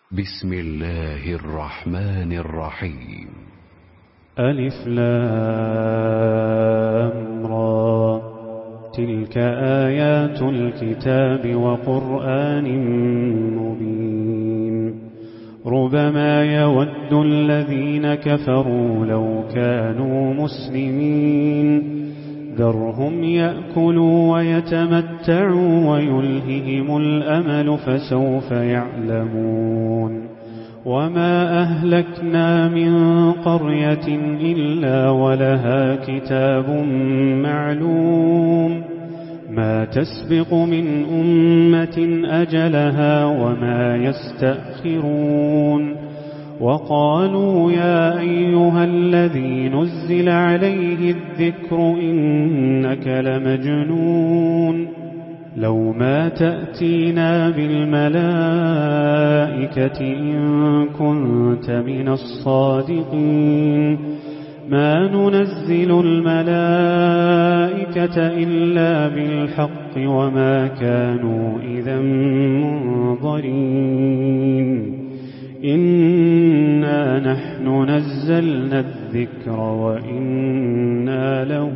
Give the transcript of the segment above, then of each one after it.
بسم الله الرحمن الرحيم. ألف لام را، تلك آيات الكتاب وقرآن مبين. ربما يود الذين كفروا لو كانوا مسلمين، ذرهم يأكلوا ويتمتعوا ويلههم الأمل فسوف يعلمون. وما أهلكنا من قرية إلا ولها كتاب معلوم، ما تسبق من أمة أجلها وما يستأخرون. وقالوا يا أيها الذي نزل عليه الذكر إنك لمجنون، لو ما تأتينا بالملائكة إن كنت من الصادقين. ما ننزل الملائكة إلا بالحق وما كانوا إذا منظرين. إنا نحن نزلنا الذكر وإنا له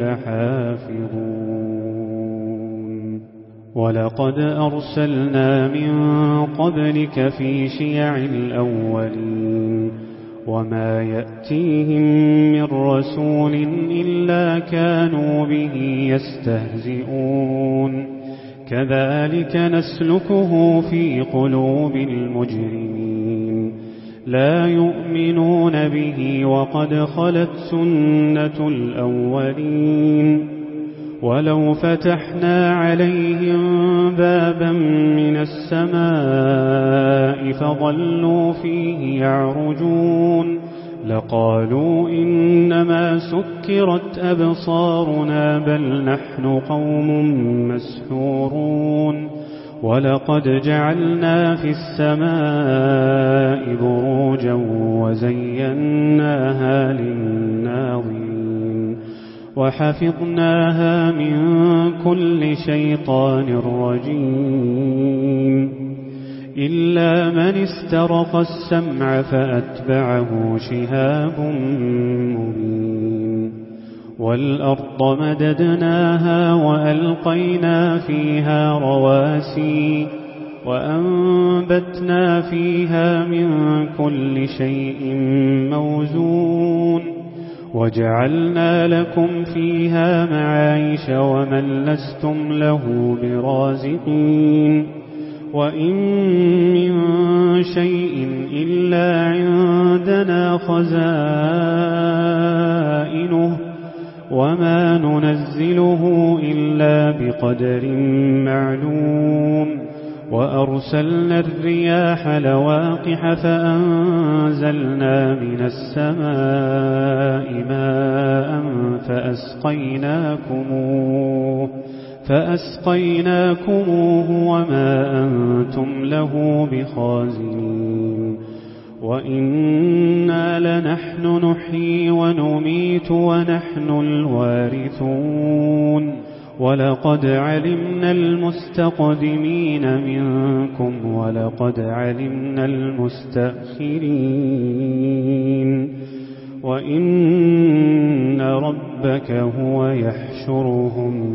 لحافظون. ولقد أرسلنا من قبلك في شيع الأولين، وما يأتيهم من رسول إلا كانوا به يستهزئون. كذلك نسلكه في قلوب المجرمين، لا يؤمنون به وقد خلت سنة الأولين. ولو فتحنا عليهم بابا من السماء فظلوا فيه يعرجون لقالوا إنما سكرت أبصارنا بل نحن قوم مسحورون. ولقد جعلنا في السماء بروجا وزيناها للناظرين، وحفظناها من كل شيطان رجيم. إلا من استرق السمع فأتبعه شهاب مبين. والأرض مددناها وألقينا فيها رواسي وأنبتنا فيها من كل شيء موزون. وجعلنا لكم فيها معايش ومن لستم له برازقين. وإن من شيء إلا عندنا خزائنه وما ننزله إلا بقدر معلوم. وأرسلنا الرياح لواقح فأنزلنا من السماء ماء فأسقيناكموه وما أنتم له بخازنين. وإنا لنحن نحيي ونميت ونحن الوارثون. ولقد علمنا المستقدمين منكم ولقد علمنا المستأخرين. وإن ربك هو يحشرهم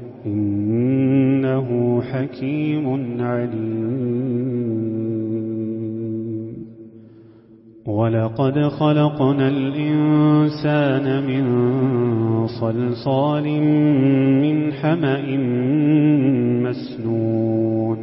إنه حكيم عليم. ولقد خلقنا الإنسان من صلصال من حمأ مسنون.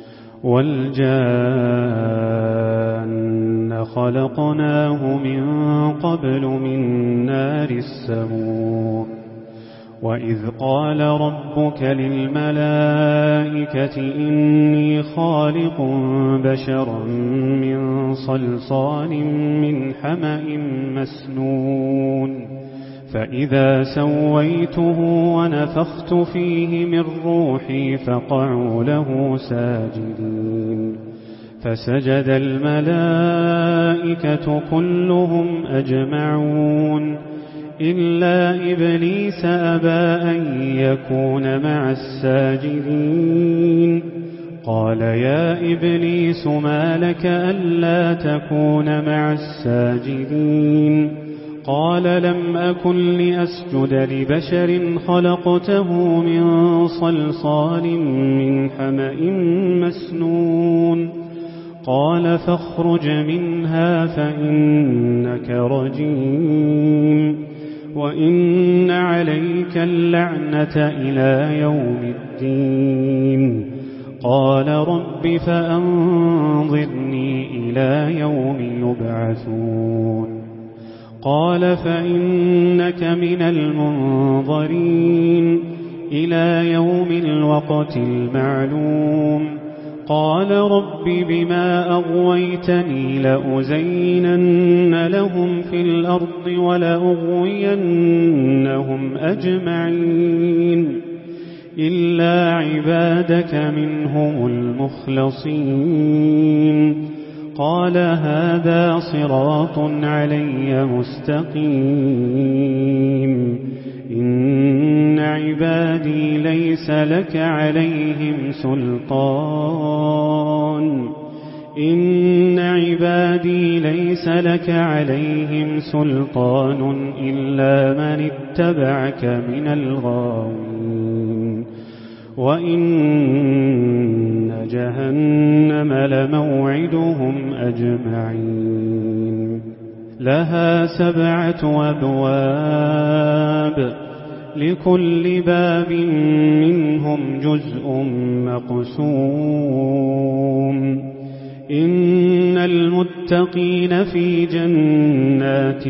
والجان خلقناه من قبل من نار السموم. وإذ قال ربك للملائكة إني خالق بشرا من صلصال من حمأ مسنون. فإذا سويته ونفخت فيه من روحي فقعوا له ساجدين. فسجد الملائكة كلهم أجمعون إلا إبليس أبى أن يكون مع الساجدين. قال يا إبليس ما لك ألا تكون مع الساجدين قال لم أكن لأسجد لبشر خلقته من صلصال من حمأ مسنون قال فاخرج منها فإنك رجيم وإن عليك اللعنة إلى يوم الدين قال رب فأنظرني إلى يوم يبعثون قال فإنك من المنظرين إلى يوم الوقت المعلوم قال رب بما أغويتني لأزينن لهم في الأرض ولأغوينهم أجمعين إلا عبادك منهم المخلصين قال هذا صراط علي مستقيم إن عبادي ليس لك عليهم سلطان إلا من اتبعك من الغاوين وإن جهنم لموعدهم أجمعين لها 7 أبواب لكل باب منهم جزء مقسوم إن المتقين في جنات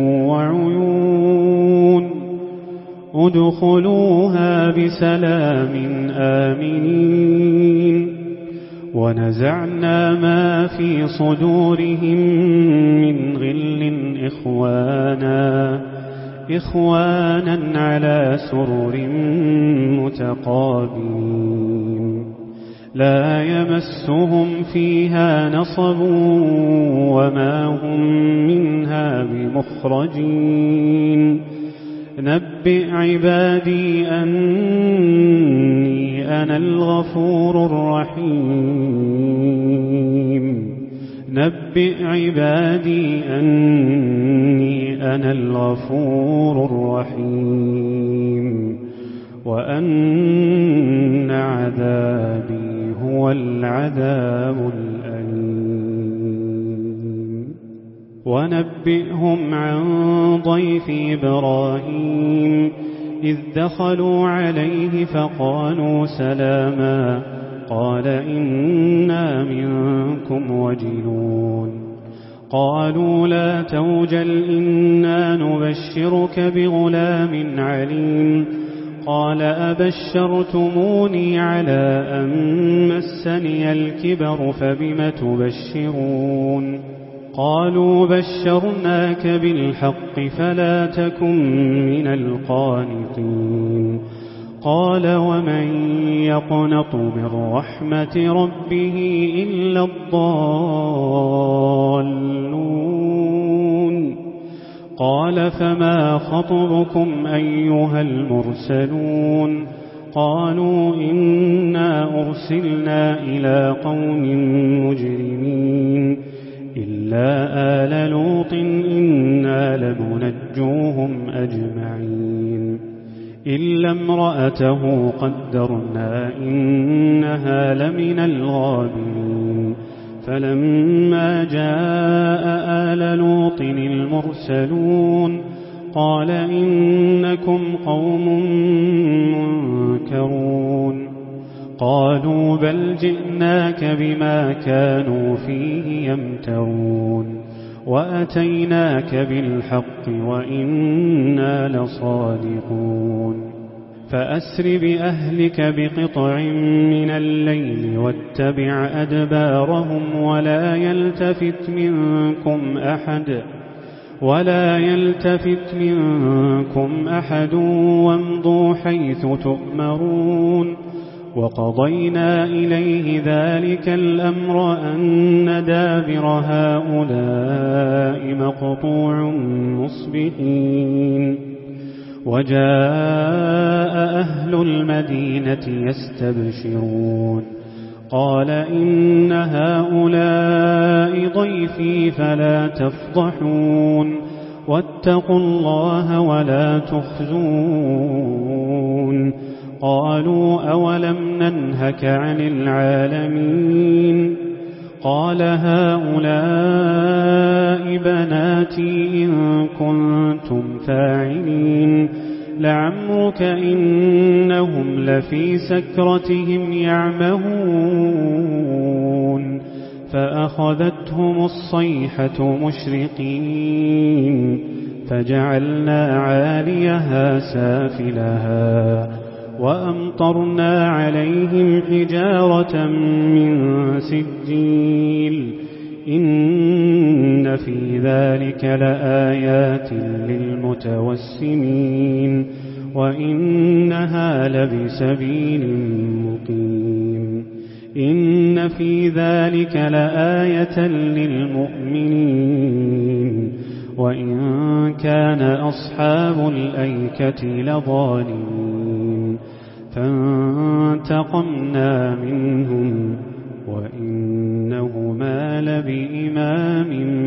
وعيون ادخلوها بسلام آمنين ونزعنا ما في صدورهم من غل إخوانا على سرر متقابلين لا يمسهم فيها نصب وما هم منها بمخرجين نبئ عبادي أني أنا الغفور الرحيم نبئ عبادي أني أنا الغفور الرحيم وأن عذابي هو العذاب الأليم ونبئهم عن ضيف إبراهيم إذ دخلوا عليه فقالوا سلاما قال إنا منكم وجلون قالوا لا توجل إنا نبشرك بغلام عليم قال أبشرتموني على أن مسني الكبر فبم تبشرون قالوا بشرناك بالحق فلا تكن من القانطين قال ومن يقنط من رحمة ربه إلا الضالون قال فما خطبكم أيها المرسلون قالوا إنا أرسلنا إلى قوم مجرمين إلا آل لوط إنا لمنجوهم أجمعين إلا امرأته قدرنا إنها لمن الغابرين فلما جاء آل لوط المرسلون قال إنكم قوم منكرون قالوا بل جئناك بما كانوا فيه يمترون وأتيناك بالحق وإنا لصادقون فأسر بأهلك بقطع من الليل واتبع أدبارهم ولا يلتفت منكم أحد وامضوا حيث تؤمرون وقضينا إليه ذلك الأمر أن دابر هؤلاء مقطوع مصبحين وجاء أهل المدينة يستبشرون قال إن هؤلاء ضيفي فلا تفضحون واتقوا الله ولا تخزون. قالوا أولم ننهك عن العالمين؟ قال هؤلاء بناتي إن كنتم فاعلين. لعمرك إنهم لفي سكرتهم يعمهون. فأخذتهم الصيحة مشرقين فجعلنا عاليها سافلها وأمطرنا عليهم حجارة من سجيل. إن في ذلك لآيات للمتوسمين وإنها لبسبيل مقيم. إن في ذلك لآية للمؤمنين وإن كان أصحاب الأيكة لظالمين. فانتقمنا منهم وإنهما لبإمام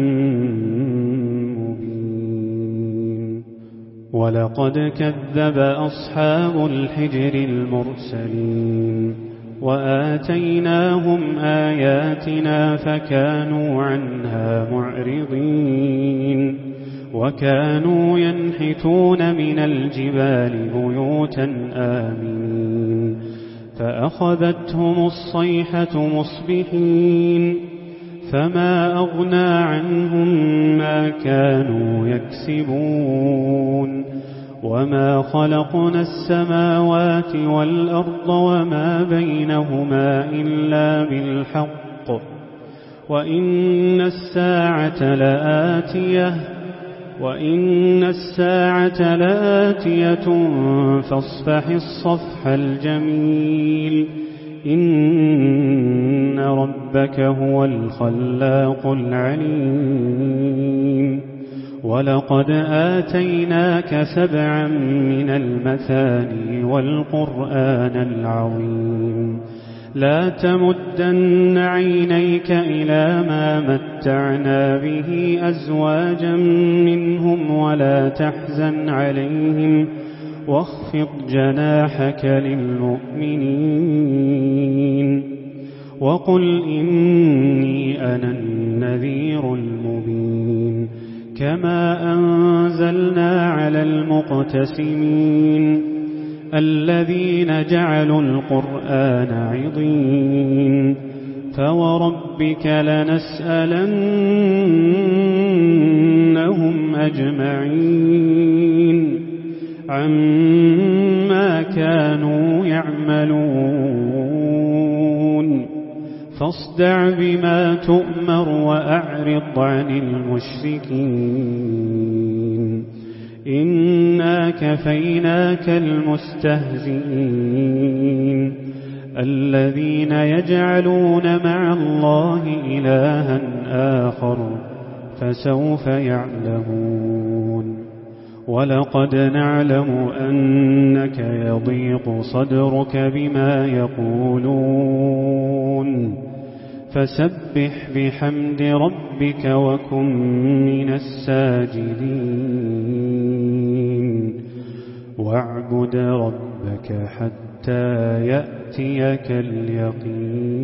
مبين. ولقد كذب أصحاب الحجر المرسلين وآتيناهم آياتنا فكانوا عنها معرضين. وكانوا ينحتون من الجبال بيوتا آمنين. فأخذتهم الصيحة مصبحين فما أغنى عنهم ما كانوا يكسبون. وما خلقنا السماوات والأرض وما بينهما إلا بالحق وإن الساعة لآتية فاصفح الصفح الجميل. إن ربك هو الخلاق العليم. ولقد آتيناك 7 من المثاني والقرآن العظيم. لا تمدن عينيك إلى ما متعنا به أزواجا منهم ولا تحزن عليهم واخفض جناحك للمؤمنين. وقل إني أنا النذير المبين. كما أنزلنا على المقتسمين الذين جعلوا القرآن عضين. فوربك لنسألنهم أجمعين عما كانوا يعملون. فاصدع بما تؤمر وأعرض عن المشركين. إنا كفيناك المستهزئين الذين يجعلون مع الله إلها آخر فسوف يعلمون. ولقد نعلم أنك يضيق صدرك بما يقولون فسبح بحمد ربك وكن من الساجدين. واعبد ربك حتى يأتيك اليقين.